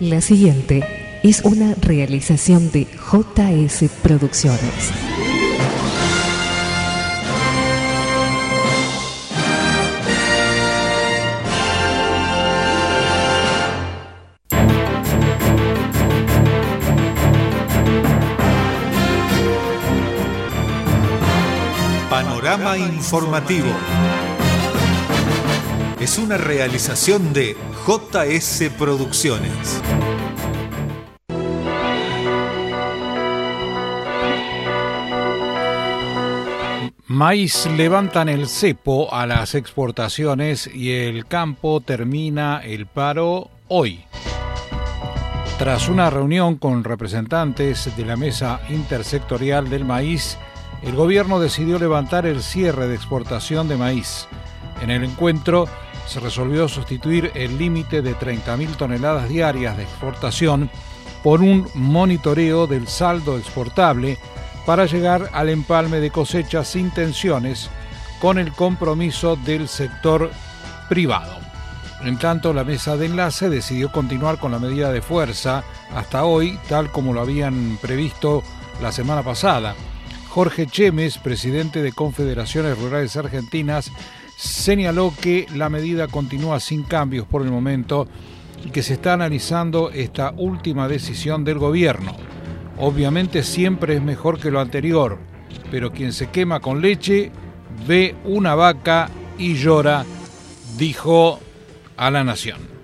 La siguiente es una realización de JS Producciones. Panorama informativo. Es una realización de JS Producciones. Maíz levantan el cepo a las exportaciones y el campo termina el paro hoy. Tras una reunión con representantes de la Mesa Intersectorial del Maíz, el gobierno decidió levantar el cierre de exportación de maíz. En el encuentro se resolvió sustituir el límite de 30.000 toneladas diarias de exportación por un monitoreo del saldo exportable para llegar al empalme de cosechas sin tensiones con el compromiso del sector privado. En tanto, la mesa de enlace decidió continuar con la medida de fuerza hasta hoy, tal como lo habían previsto la semana pasada. Jorge Chemes, presidente de Confederaciones Rurales Argentinas, señaló que la medida continúa sin cambios por el momento y que se está analizando esta última decisión del gobierno. Obviamente siempre es mejor que lo anterior, pero quien se quema con leche ve una vaca y llora, dijo a La Nación.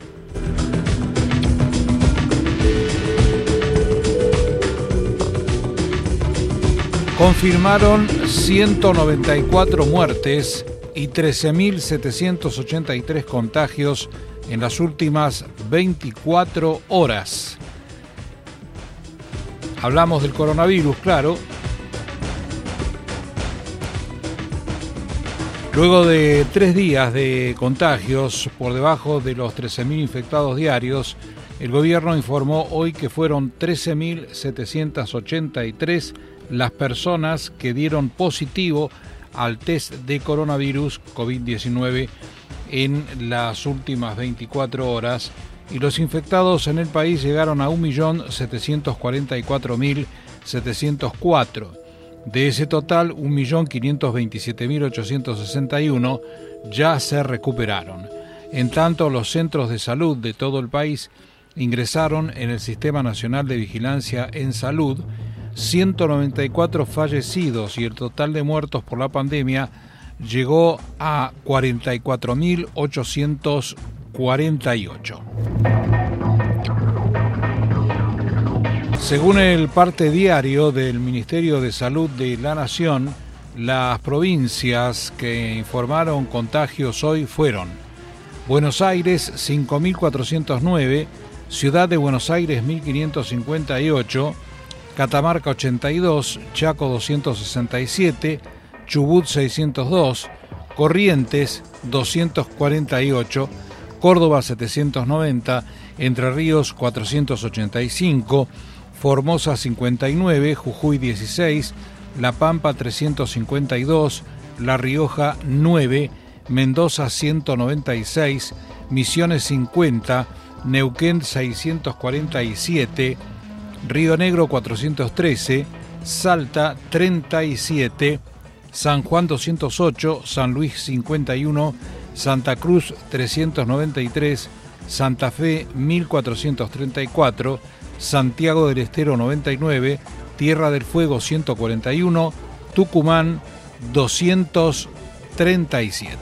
Confirmaron 194 muertes y 13.783 contagios en las últimas 24 horas. Hablamos del coronavirus, claro. Luego de 3 días de contagios por debajo de los 13.000 infectados diarios, el gobierno informó hoy que fueron 13.783 las personas que dieron positivo al test de coronavirus COVID-19 en las últimas 24 horas y los infectados en el país llegaron a 1.744.704. De ese total, 1.527.861 ya se recuperaron. En tanto, los centros de salud de todo el país ingresaron en el Sistema Nacional de Vigilancia en Salud 194 fallecidos y el total de muertos por la pandemia llegó a 44.848. Según el parte diario del Ministerio de Salud de la Nación, las provincias que informaron contagios hoy fueron Buenos Aires 5.409, Ciudad de Buenos Aires 1.558, Catamarca 82, Chaco 267, Chubut 602, Corrientes 248, Córdoba 790, Entre Ríos 485, Formosa 59, Jujuy 16, La Pampa 352, La Rioja 9, Mendoza 196, Misiones 50, Neuquén 647, Río Negro 413, Salta 37, San Juan 208, San Luis 51, Santa Cruz 393, Santa Fe 1434, Santiago del Estero 99, Tierra del Fuego 141, Tucumán 237.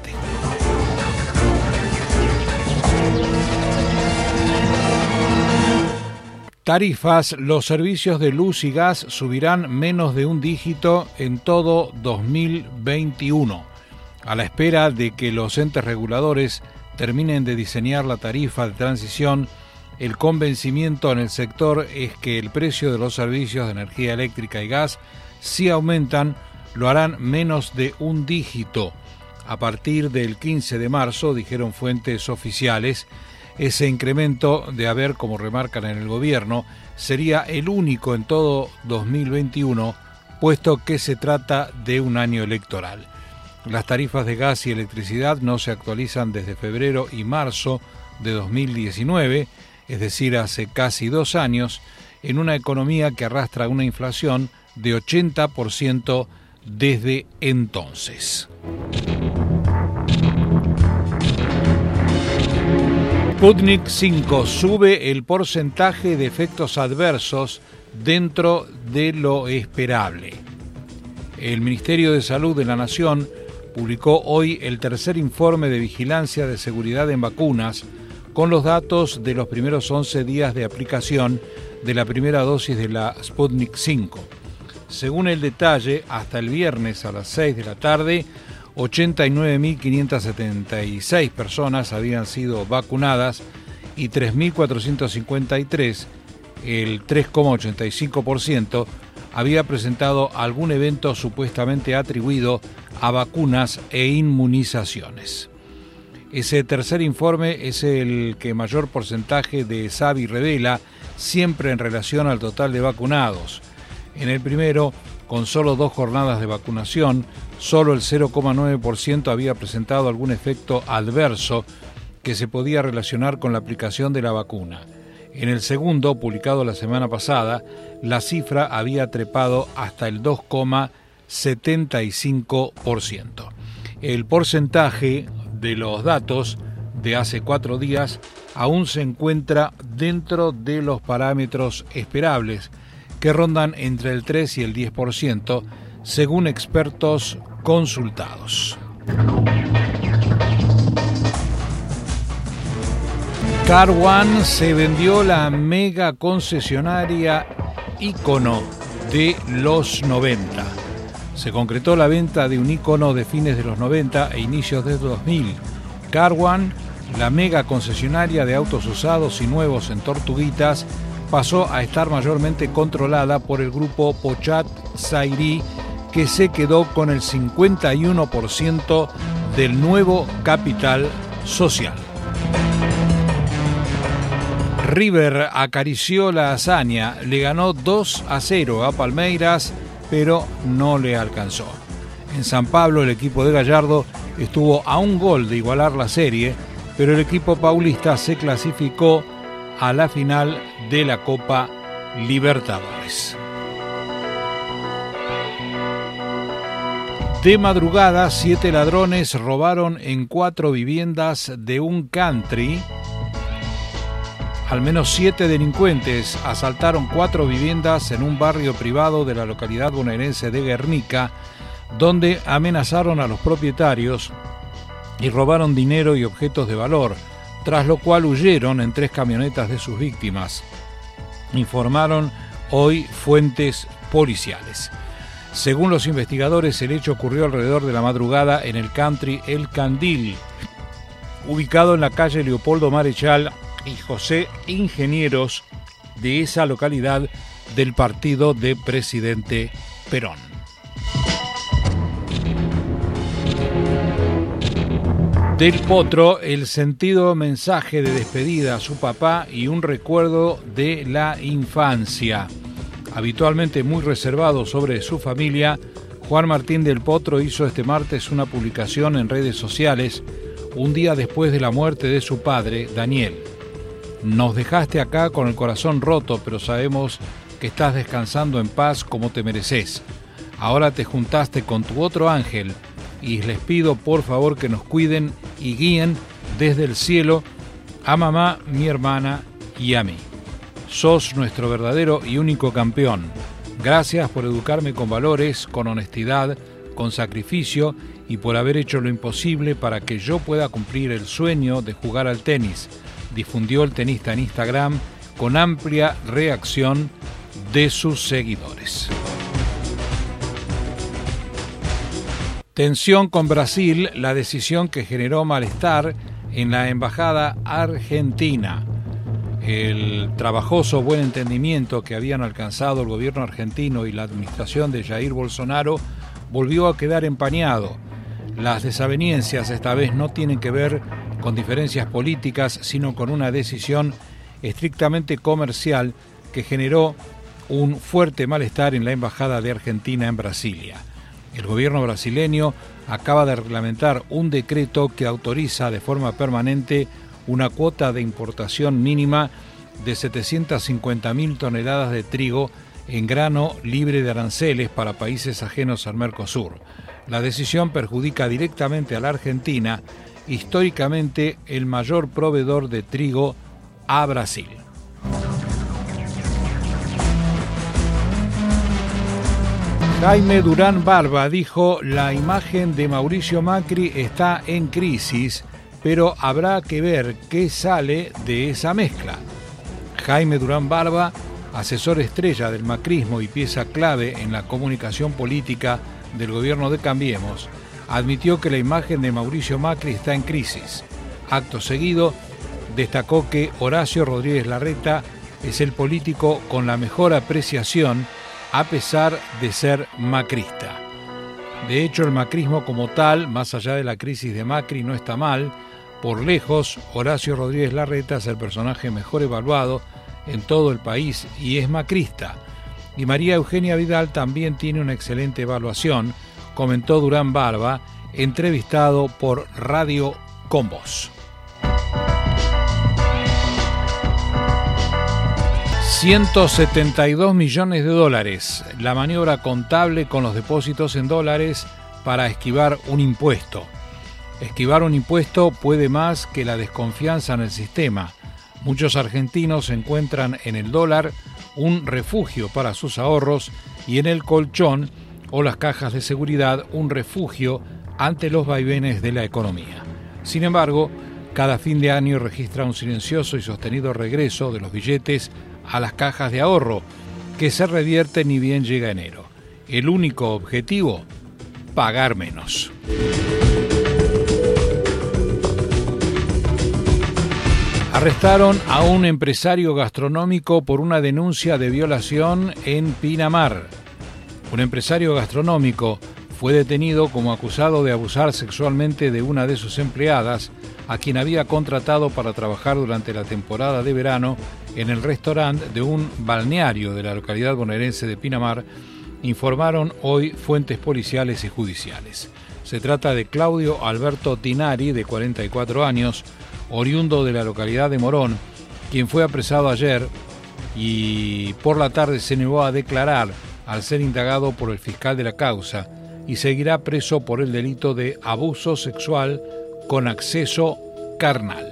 Tarifas: los servicios de luz y gas subirán menos de un dígito en todo 2021. A la espera de que los entes reguladores terminen de diseñar la tarifa de transición, el convencimiento en el sector es que el precio de los servicios de energía eléctrica y gas, si aumentan, lo harán menos de un dígito. A partir del 15 de marzo, dijeron fuentes oficiales, ese incremento de haber, como remarcan en el gobierno, sería el único en todo 2021, puesto que se trata de un año electoral. Las tarifas de gas y electricidad no se actualizan desde febrero y marzo de 2019 es decir, hace casi 2 años, en una economía que arrastra una inflación de 80% desde entonces. Sputnik 5 sube el porcentaje de efectos adversos dentro de lo esperable. El Ministerio de Salud de la Nación publicó hoy el tercer informe de vigilancia de seguridad en vacunas con los datos de los primeros 11 días de aplicación de la primera dosis de la Sputnik 5. Según el detalle, hasta el viernes a las 6 de la tarde, 89.576 personas habían sido vacunadas y 3.453, el 3,85%, había presentado algún evento supuestamente atribuido a vacunas e inmunizaciones. Ese tercer informe es el que mayor porcentaje de SAVI revela, siempre en relación al total de vacunados. En el primero, con solo 2 jornadas de vacunación, solo el 0,9% había presentado algún efecto adverso que se podía relacionar con la aplicación de la vacuna. En el segundo, publicado la semana pasada, la cifra había trepado hasta el 2,75%. El porcentaje de los datos de hace 4 días aún se encuentra dentro de los parámetros esperables, que rondan entre el 3 y el 10%, según expertos consultados. Car One se vendió la mega concesionaria ícono de los 90. Se concretó la venta de un ícono de fines de los 90 e inicios de 2000. Car One, la mega concesionaria de autos usados y nuevos en Tortuguitas, pasó a estar mayormente controlada por el grupo Pochat-Zairi, que se quedó con el 51% del nuevo capital social. River acarició la hazaña, le ganó 2-0 a Palmeiras, pero no le alcanzó. En San Pablo el equipo de Gallardo estuvo a un gol de igualar la serie, pero el equipo paulista se clasificó a la final de la Copa Libertadores. De madrugada, 7 ladrones robaron en 4 viviendas de un country. Al menos 7 delincuentes asaltaron 4 viviendas en un barrio privado de la localidad bonaerense de Guernica, donde amenazaron a los propietarios y robaron dinero y objetos de valor, tras lo cual huyeron en 3 camionetas de sus víctimas, informaron hoy fuentes policiales. Según los investigadores, el hecho ocurrió alrededor de la madrugada en el country El Candil, ubicado en la calle Leopoldo Marechal y José Ingenieros de esa localidad del partido de presidente Perón. Del Potro, el sentido mensaje de despedida a su papá y un recuerdo de la infancia. Habitualmente muy reservado sobre su familia, Juan Martín del Potro hizo este martes una publicación en redes sociales, un día después de la muerte de su padre, Daniel. Nos dejaste acá con el corazón roto, pero sabemos que estás descansando en paz como te mereces. Ahora te juntaste con tu otro ángel y les pido por favor que nos cuiden y guíen desde el cielo a mamá, mi hermana y a mí. Sos nuestro verdadero y único campeón. Gracias por educarme con valores, con honestidad, con sacrificio y por haber hecho lo imposible para que yo pueda cumplir el sueño de jugar al tenis, difundió el tenista en Instagram con amplia reacción de sus seguidores. Tensión con Brasil, la decisión que generó malestar en la embajada argentina. El trabajoso buen entendimiento que habían alcanzado el gobierno argentino y la administración de Jair Bolsonaro volvió a quedar empañado. Las desavenencias esta vez no tienen que ver con diferencias políticas, sino con una decisión estrictamente comercial que generó un fuerte malestar en la embajada de Argentina en Brasilia. El gobierno brasileño acaba de reglamentar un decreto que autoriza de forma permanente una cuota de importación mínima de 750.000 toneladas de trigo en grano libre de aranceles para países ajenos al Mercosur. La decisión perjudica directamente a la Argentina, históricamente el mayor proveedor de trigo a Brasil. Jaime Durán Barba dijo: la imagen de Mauricio Macri está en crisis, pero habrá que ver qué sale de esa mezcla. Jaime Durán Barba, asesor estrella del macrismo y pieza clave en la comunicación política del gobierno de Cambiemos, admitió que la imagen de Mauricio Macri está en crisis. Acto seguido, destacó que Horacio Rodríguez Larreta es el político con la mejor apreciación a pesar de ser macrista. De hecho, el macrismo como tal, más allá de la crisis de Macri, no está mal. Por lejos, Horacio Rodríguez Larreta es el personaje mejor evaluado en todo el país y es macrista. Y María Eugenia Vidal también tiene una excelente evaluación, comentó Durán Barba, entrevistado por Radio Con Voz. 172 millones de dólares, la maniobra contable con los depósitos en dólares para esquivar un impuesto. Esquivar un impuesto puede más que la desconfianza en el sistema. Muchos argentinos encuentran en el dólar un refugio para sus ahorros y en el colchón o las cajas de seguridad un refugio ante los vaivenes de la economía. Sin embargo, cada fin de año registra un silencioso y sostenido regreso de los billetes a las cajas de ahorro, que se revierte ni bien llega enero. El único objetivo: pagar menos. Arrestaron a un empresario gastronómico por una denuncia de violación en Pinamar. Un empresario gastronómico fue detenido como acusado de abusar sexualmente de una de sus empleadas, a quien había contratado para trabajar durante la temporada de verano en el restaurante de un balneario de la localidad bonaerense de Pinamar, informaron hoy fuentes policiales y judiciales. Se trata de Claudio Alberto Tinari, de 44 años, oriundo de la localidad de Morón, quien fue apresado ayer y por la tarde se negó a declarar al ser indagado por el fiscal de la causa y seguirá preso por el delito de abuso sexual con acceso carnal.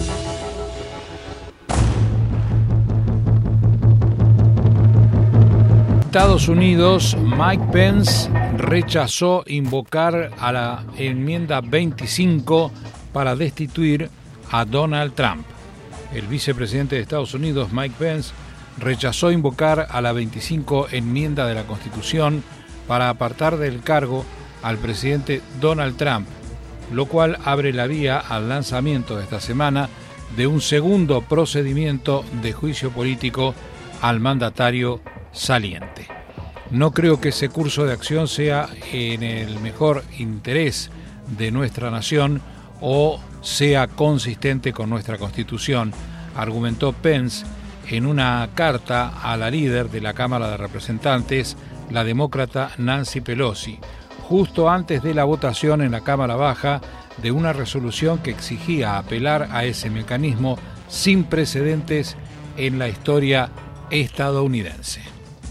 Estados Unidos, Mike Pence rechazó invocar a la enmienda 25 para destituir a Donald Trump. El vicepresidente de Estados Unidos, Mike Pence, rechazó invocar a la 25 enmienda de la Constitución para apartar del cargo al presidente Donald Trump, lo cual abre la vía al lanzamiento de esta semana de un segundo procedimiento de juicio político al mandatario saliente. No creo que ese curso de acción sea en el mejor interés de nuestra nación o sea consistente con nuestra Constitución, argumentó Pence en una carta a la líder de la Cámara de Representantes, la demócrata Nancy Pelosi, justo antes de la votación en la Cámara Baja de una resolución que exigía apelar a ese mecanismo sin precedentes en la historia estadounidense.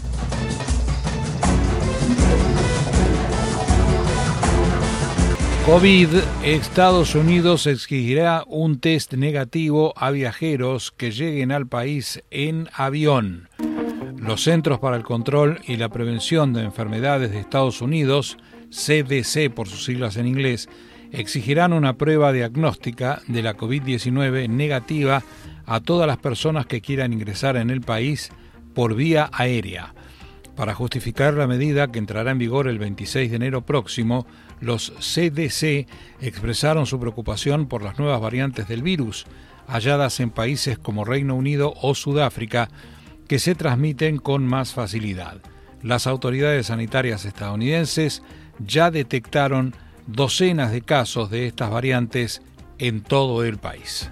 COVID. Estados Unidos exigirá un test negativo a viajeros que lleguen al país en avión. Los Centros para el Control y la Prevención de Enfermedades de Estados Unidos, CDC por sus siglas en inglés, exigirán una prueba diagnóstica de la COVID-19 negativa a todas las personas que quieran ingresar en el país por vía aérea. Para justificar la medida que entrará en vigor el 26 de enero próximo, los CDC expresaron su preocupación por las nuevas variantes del virus, halladas en países como Reino Unido o Sudáfrica, que se transmiten con más facilidad. Las autoridades sanitarias estadounidenses ya detectaron docenas de casos de estas variantes en todo el país.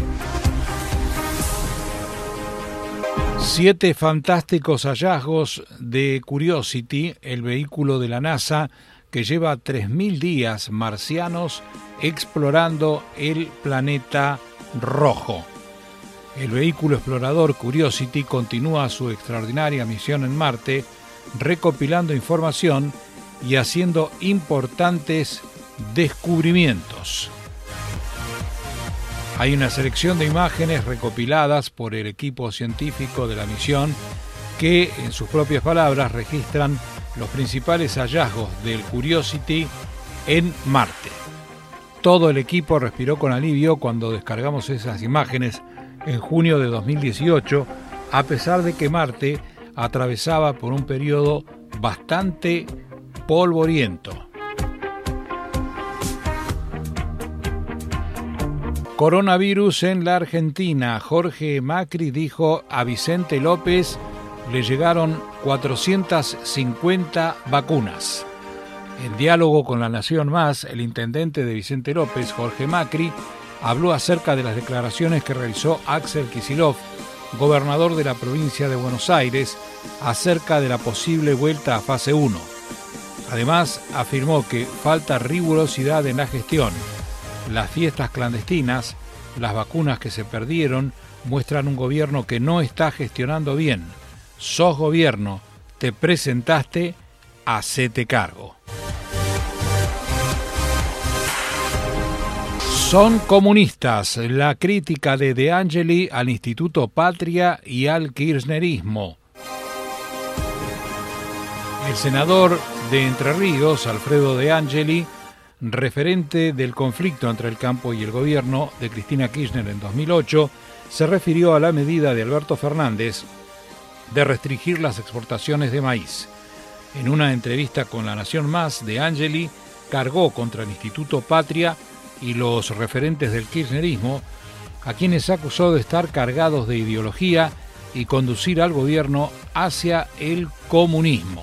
7 fantásticos hallazgos de Curiosity, el vehículo de la NASA que lleva 3.000 días marcianos explorando el planeta rojo. El vehículo explorador Curiosity continúa su extraordinaria misión en Marte, recopilando información y haciendo importantes descubrimientos. Hay una selección de imágenes recopiladas por el equipo científico de la misión que, en sus propias palabras, registran los principales hallazgos del Curiosity en Marte. Todo el equipo respiró con alivio cuando descargamos esas imágenes en junio de 2018, a pesar de que Marte atravesaba por un periodo bastante polvoriento. Coronavirus en la Argentina. Jorge Macri dijo a Vicente López le llegaron 450 vacunas. En diálogo con La Nación Más, el intendente de Vicente López, Jorge Macri, habló acerca de las declaraciones que realizó Axel Kicillof, gobernador de la provincia de Buenos Aires, acerca de la posible vuelta a fase 1. Además, afirmó que falta rigurosidad en la gestión. Las fiestas clandestinas, las vacunas que se perdieron, muestran un gobierno que no está gestionando bien. Sos gobierno, te presentaste, hacete cargo. Son comunistas, la crítica de De Angeli al Instituto Patria y al kirchnerismo. El senador de Entre Ríos, Alfredo De Angeli, referente del conflicto entre el campo y el gobierno de Cristina Kirchner en 2008, se refirió a la medida de Alberto Fernández de restringir las exportaciones de maíz. En una entrevista con La Nación Más, De Angeli cargó contra el Instituto Patria y los referentes del kirchnerismo, a quienes acusó de estar cargados de ideología y conducir al gobierno hacia el comunismo.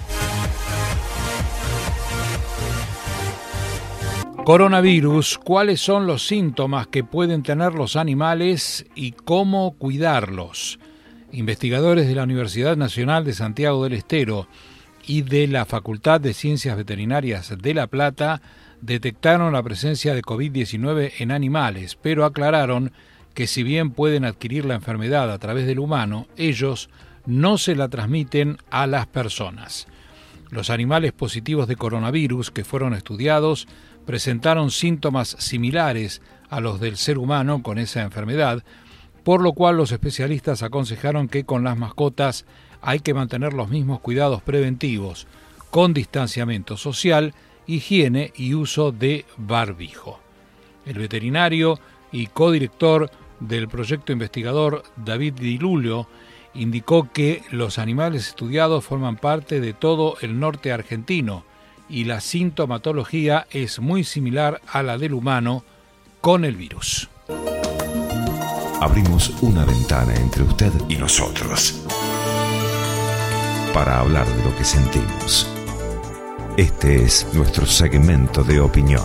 Coronavirus, ¿cuáles son los síntomas que pueden tener los animales y cómo cuidarlos? Investigadores de la Universidad Nacional de Santiago del Estero y de la Facultad de Ciencias Veterinarias de La Plata detectaron la presencia de COVID-19 en animales, pero aclararon que si bien pueden adquirir la enfermedad a través del humano, ellos no se la transmiten a las personas. Los animales positivos de coronavirus que fueron estudiados presentaron síntomas similares a los del ser humano con esa enfermedad, por lo cual los especialistas aconsejaron que con las mascotas hay que mantener los mismos cuidados preventivos, con distanciamiento social, higiene y uso de barbijo. El veterinario y codirector del proyecto investigador David Di Lulio indicó que los animales estudiados forman parte de todo el norte argentino y la sintomatología es muy similar a la del humano con el virus. Abrimos una ventana entre usted y nosotros para hablar de lo que sentimos. Este es nuestro segmento de opinión.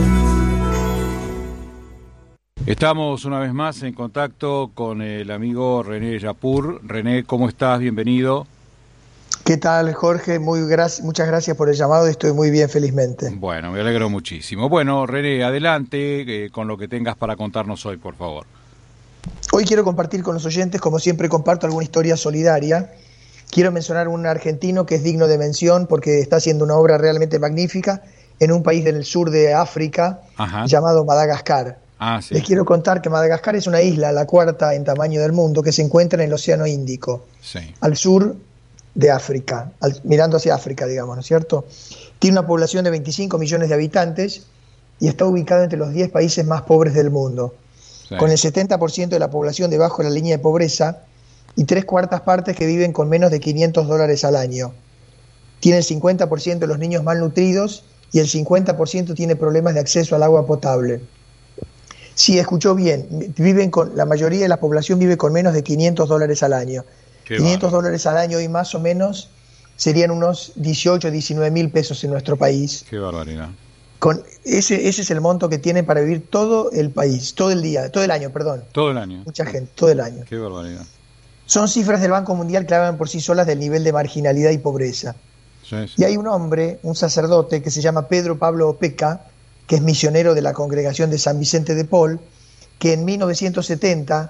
Estamos una vez más en contacto con el amigo René Yapur. René, ¿cómo estás? Bienvenido. ¿Qué tal, Jorge? Muchas gracias por el llamado, estoy muy bien, felizmente. Bueno, me alegro muchísimo. Bueno, René, adelante con lo que tengas para contarnos hoy, por favor. Hoy quiero compartir con los oyentes, como siempre comparto alguna historia solidaria. Quiero mencionar un argentino que es digno de mención porque está haciendo una obra realmente magnífica en un país del sur de África. Ajá. Llamado Madagascar. Sí. Les quiero contar que Madagascar es una isla, la cuarta en tamaño del mundo, que se encuentra en el Océano Índico, sí, al sur de África, mirando hacia África, digamos, ¿no es cierto? Tiene una población de 25 millones de habitantes y está ubicado entre los 10 países más pobres del mundo, sí, con el 70% de la población debajo de la línea de pobreza y 3/4 partes que viven con menos de $500 al año. Tiene el 50% de los niños malnutridos y el 50% tiene problemas de acceso al agua potable. Sí, escuchó bien, la mayoría de la población vive con menos de $500 al año. Qué $500 al año y más o menos serían unos 18, 19 mil pesos en nuestro país. Qué barbaridad. Ese es el monto que tienen para vivir todo el país, todo el año. Todo el año. Mucha gente, todo el año. Qué barbaridad. Son cifras del Banco Mundial que hablan por sí solas del nivel de marginalidad y pobreza. Sí, sí. Y hay un hombre, un sacerdote, que se llama Pedro Pablo Opeca, que es misionero de la congregación de San Vicente de Paul, que en 1970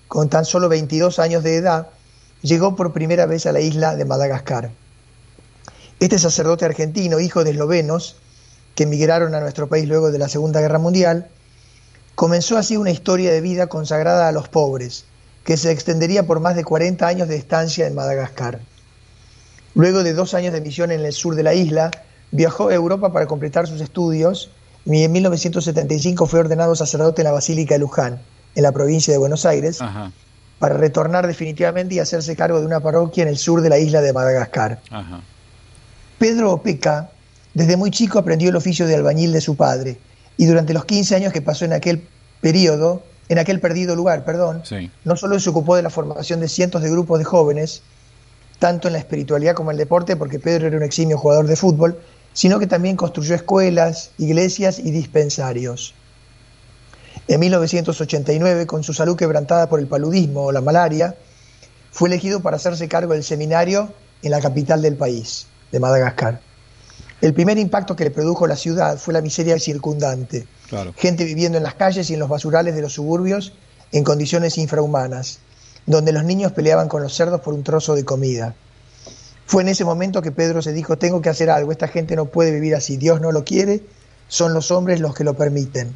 con tan solo 22 años de edad, llegó por primera vez a la isla de Madagascar. Este sacerdote argentino, hijo de eslovenos que emigraron a nuestro país luego de la Segunda Guerra Mundial, comenzó así una historia de vida consagrada a los pobres, que se extendería por más de 40 años de estancia en Madagascar. Luego de 2 años de misión en el sur de la isla, viajó a Europa para completar sus estudios y en 1975 fue ordenado sacerdote en la Basílica de Luján, en la provincia de Buenos Aires, Ajá. para retornar definitivamente y hacerse cargo de una parroquia en el sur de la isla de Madagascar. Ajá. Pedro Opeka, desde muy chico aprendió el oficio de albañil de su padre, y durante los 15 años que pasó en aquel perdido lugar, Sí. no solo se ocupó de la formación de cientos de grupos de jóvenes, tanto en la espiritualidad como en el deporte, porque Pedro era un eximio jugador de fútbol, sino que también construyó escuelas, iglesias y dispensarios. En 1989, con su salud quebrantada por el paludismo o la malaria, fue elegido para hacerse cargo del seminario en la capital del país, de Madagascar. El primer impacto que le produjo la ciudad fue la miseria circundante. Claro. Gente viviendo en las calles y en los basurales de los suburbios en condiciones infrahumanas, donde los niños peleaban con los cerdos por un trozo de comida. Fue en ese momento que Pedro se dijo: tengo que hacer algo, esta gente no puede vivir así, Dios no lo quiere, son los hombres los que lo permiten.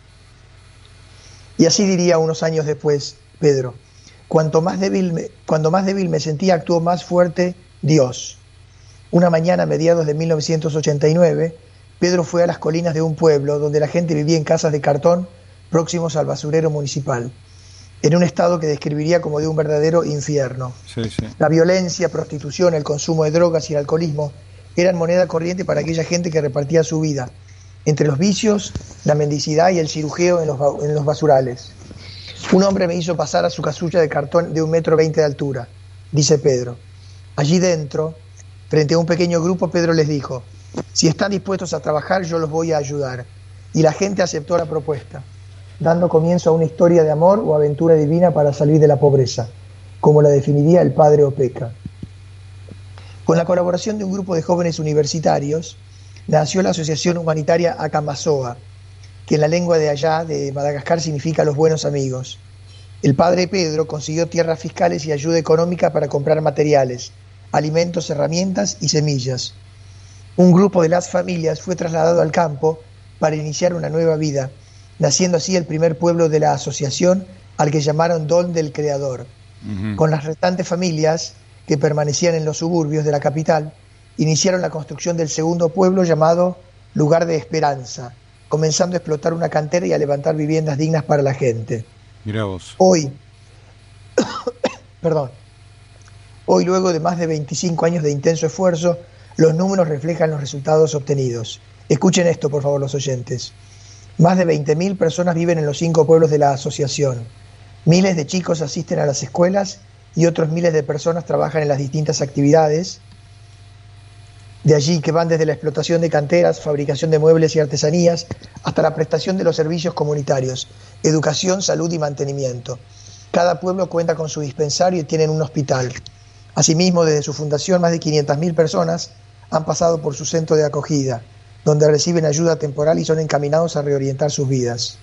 Y así diría unos años después Pedro: cuando más débil me sentía, actuó más fuerte Dios. Una mañana a mediados de 1989, Pedro fue a las colinas de un pueblo donde la gente vivía en casas de cartón próximos al basurero municipal, en un estado que describiría como de un verdadero infierno. Sí, sí. La violencia, prostitución, el consumo de drogas y el alcoholismo eran moneda corriente para aquella gente que repartía su vida entre los vicios, la mendicidad y el cirujeo en los basurales. Un hombre me hizo pasar a su casulla de cartón de 1,20 m de altura, dice Pedro. Allí dentro, frente a un pequeño grupo, Pedro les dijo: si están dispuestos a trabajar, yo los voy a ayudar. Y la gente aceptó la propuesta, dando comienzo a una historia de amor o aventura divina para salir de la pobreza, como la definiría el padre Opeka. Con la colaboración de un grupo de jóvenes universitarios, nació la Asociación Humanitaria Akamasoa, que en la lengua de allá, de Madagascar, significa los buenos amigos. El padre Pedro consiguió tierras fiscales y ayuda económica para comprar materiales, alimentos, herramientas y semillas. Un grupo de las familias fue trasladado al campo para iniciar una nueva vida, naciendo así el primer pueblo de la asociación, al que llamaron Don del Creador. Ujú. Con las restantes familias que permanecían en los suburbios de la capital, iniciaron la construcción del segundo pueblo llamado Lugar de Esperanza, comenzando a explotar una cantera y a levantar viviendas dignas para la gente. Mirá vos. Hoy, luego de más de 25 años de intenso esfuerzo, los números reflejan los resultados obtenidos. Escuchen esto, por favor, los oyentes. Más de 20.000 personas viven en los 5 pueblos de la asociación. Miles de chicos asisten a las escuelas y otros miles de personas trabajan en las distintas actividades. De allí que van desde la explotación de canteras, fabricación de muebles y artesanías, hasta la prestación de los servicios comunitarios, educación, salud y mantenimiento. Cada pueblo cuenta con su dispensario y tienen un hospital. Asimismo, desde su fundación, más de 500.000 personas han pasado por su centro de acogida, donde reciben ayuda temporal y son encaminados a reorientar sus vidas.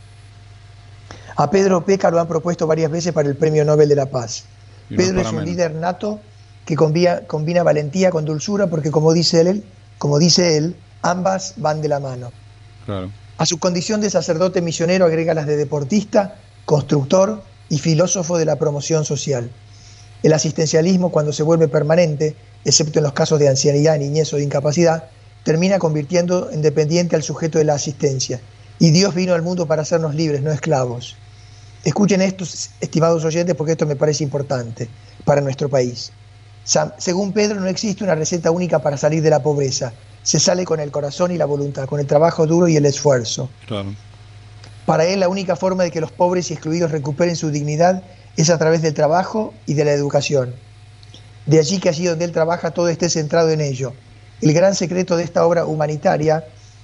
A Pedro Opeka lo han propuesto varias veces para el Premio Nobel de la Paz. Y no Pedro para es un menos. líder nato que combina valentía con dulzura, porque como dice él, ambas van de la mano. Claro. A su condición de sacerdote misionero agrega las de deportista, constructor y filósofo de la promoción social. El asistencialismo, cuando se vuelve permanente, excepto en los casos de ancianidad, niñez o de incapacidad, termina convirtiendo en dependiente al sujeto de la asistencia. Y Dios vino al mundo para hacernos libres, no esclavos. Escuchen esto, estimados oyentes, porque esto me parece importante para nuestro país. Según Pedro, no existe una receta única para salir de la pobreza. Se sale con el corazón y la voluntad, con el trabajo duro y el esfuerzo. Claro. Para él, la única forma de que los pobres y excluidos recuperen su dignidad es a través del trabajo y de la educación. De allí que allí donde él trabaja todo esté centrado en ello. El gran secreto de esta obra humanitaria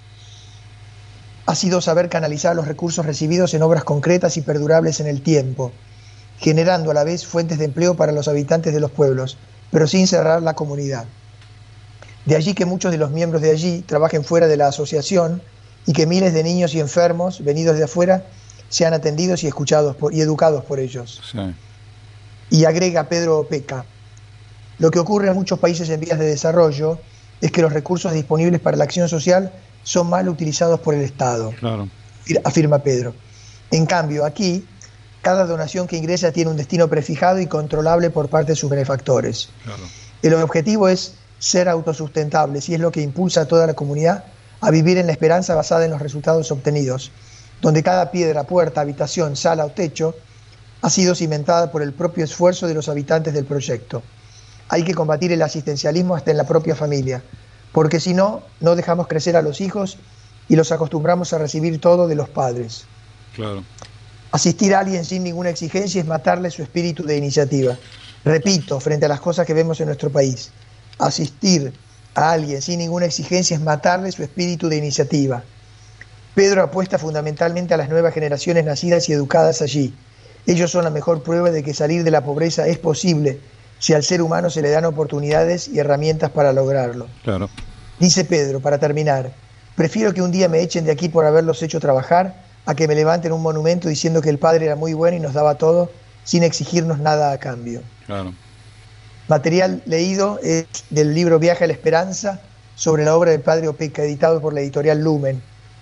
ha sido saber canalizar los recursos recibidos en obras concretas y perdurables en el tiempo, generando a la vez fuentes de empleo para los habitantes de los pueblos, pero sin cerrar la comunidad. De allí que muchos de los miembros de allí trabajen fuera de la asociación y que miles de niños y enfermos venidos de afuera sean atendidos y escuchados y educados por ellos. Sí. Y agrega Pedro Opeca: lo que ocurre en muchos países en vías de desarrollo es que los recursos disponibles para la acción social son mal utilizados por el Estado. Claro. Afirma Pedro. En cambio, aquí, cada donación que ingresa tiene un destino prefijado y controlable por parte de sus benefactores. Claro. El objetivo es ser autosustentables y es lo que impulsa a toda la comunidad a vivir en la esperanza basada en los resultados obtenidos, donde cada piedra, puerta, habitación, sala o techo ha sido cimentada por el propio esfuerzo de los habitantes del proyecto. Hay que combatir el asistencialismo hasta en la propia familia, porque si no, no dejamos crecer a los hijos y los acostumbramos a recibir todo de los padres. Claro. Asistir a alguien sin ninguna exigencia es matarle su espíritu de iniciativa. Repito, frente a las cosas que vemos en nuestro país, asistir a alguien sin ninguna exigencia es matarle su espíritu de iniciativa. Pedro apuesta fundamentalmente a las nuevas generaciones nacidas y educadas allí. Ellos son la mejor prueba de que salir de la pobreza es posible si al ser humano se le dan oportunidades y herramientas para lograrlo. Claro. Dice Pedro, para terminar: prefiero que un día me echen de aquí por haberlos hecho trabajar a que me levanten un monumento diciendo que el padre era muy bueno y nos daba todo sin exigirnos nada a cambio. Claro. Material leído es del libro Viaje a la Esperanza, sobre la obra del padre Opeca, editado por la editorial Lumen.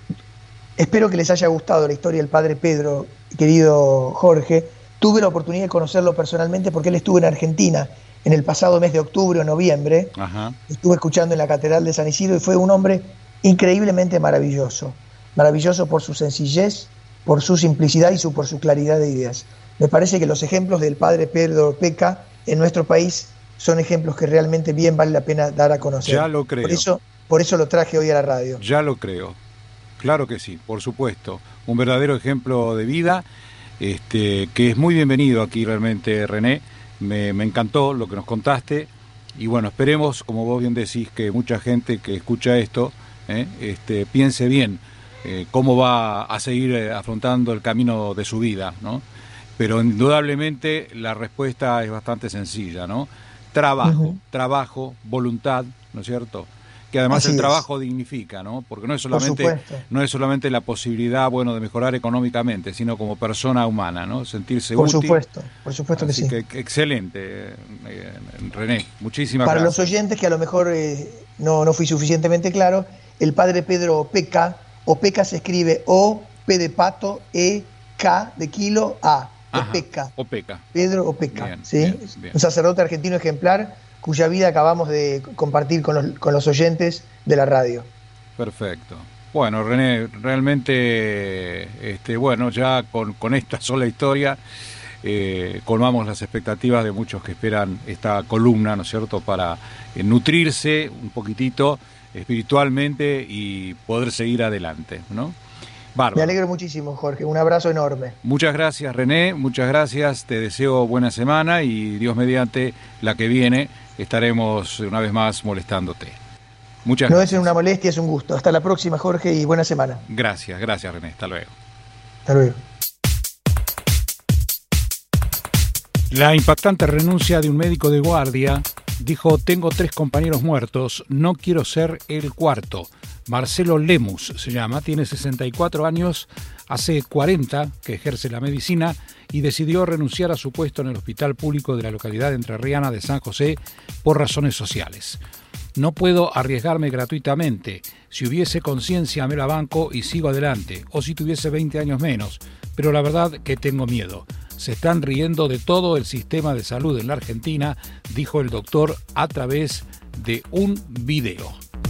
Espero que les haya gustado la historia del padre Pedro, querido Jorge. Tuve la oportunidad de conocerlo personalmente porque él estuvo en Argentina en el pasado mes de octubre o noviembre. Ajá. Estuve escuchando en la Catedral de San Isidro y fue un hombre increíblemente maravilloso. Maravilloso por su sencillez, por su simplicidad y por su claridad de ideas. Me parece que los ejemplos del padre Pedro Opeca en nuestro país son ejemplos que realmente bien vale la pena dar a conocer. Ya lo creo. Por eso lo traje hoy a la radio. Ya lo creo. Claro que sí, por supuesto. Un verdadero ejemplo de vida, que es muy bienvenido aquí realmente, René. Me encantó lo que nos contaste. Y bueno, esperemos, como vos bien decís, que mucha gente que escucha esto piense bien cómo va a seguir afrontando el camino de su vida, ¿no? Pero indudablemente la respuesta es bastante sencilla, ¿no? Trabajo, voluntad, ¿no es cierto? Que además el trabajo dignifica, ¿no? Porque no es solamente la posibilidad, de mejorar económicamente, sino como persona humana, ¿no? Sentirse útil. Por supuesto que sí. Así que excelente, René, muchísimas gracias. Para los oyentes que a lo mejor no fui suficientemente claro, el padre Pedro Opeca se escribe O, P de pato, E, K de kilo, A. Opeca. Pedro Opeca. Bien, ¿sí? Bien. Un sacerdote argentino ejemplar cuya vida acabamos de compartir con los oyentes de la radio. Perfecto. Bueno, René, realmente, ya con esta sola historia colmamos las expectativas de muchos que esperan esta columna, ¿no es cierto?, para nutrirse un poquitito espiritualmente y poder seguir adelante, ¿no? Bárbaro. Me alegro muchísimo, Jorge. Un abrazo enorme. Muchas gracias, René. Muchas gracias. Te deseo buena semana y Dios mediante la que viene estaremos una vez más molestándote. Muchas gracias. No es una molestia, es un gusto. Hasta la próxima, Jorge, y buena semana. Gracias, René. Hasta luego. Hasta luego. La impactante renuncia de un médico de guardia. Dijo: tengo 3 compañeros muertos, no quiero ser el cuarto. Marcelo Lemus se llama, tiene 64 años, hace 40 que ejerce la medicina y decidió renunciar a su puesto en el hospital público de la localidad entrerriana de San José por razones sociales. No puedo arriesgarme gratuitamente. Si hubiese conciencia me la banco y sigo adelante, o si tuviese 20 años menos, pero la verdad que tengo miedo. Se están riendo de todo el sistema de salud en la Argentina, dijo el doctor a través de un video.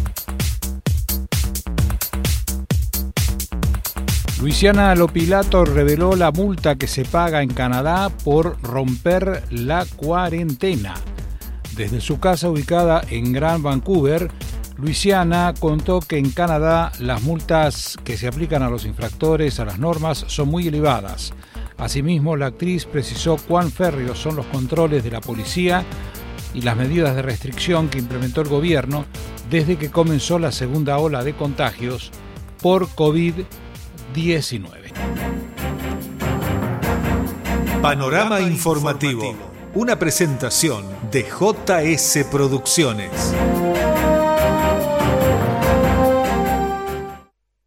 Luisiana Lopilato reveló la multa que se paga en Canadá por romper la cuarentena. Desde su casa ubicada en Gran Vancouver, Luisiana contó que en Canadá las multas que se aplican a los infractores a las normas son muy elevadas. Asimismo, la actriz precisó cuán férreos son los controles de la policía y las medidas de restricción que implementó el gobierno desde que comenzó la segunda ola de contagios por COVID-19. Panorama informativo, una presentación de JS Producciones.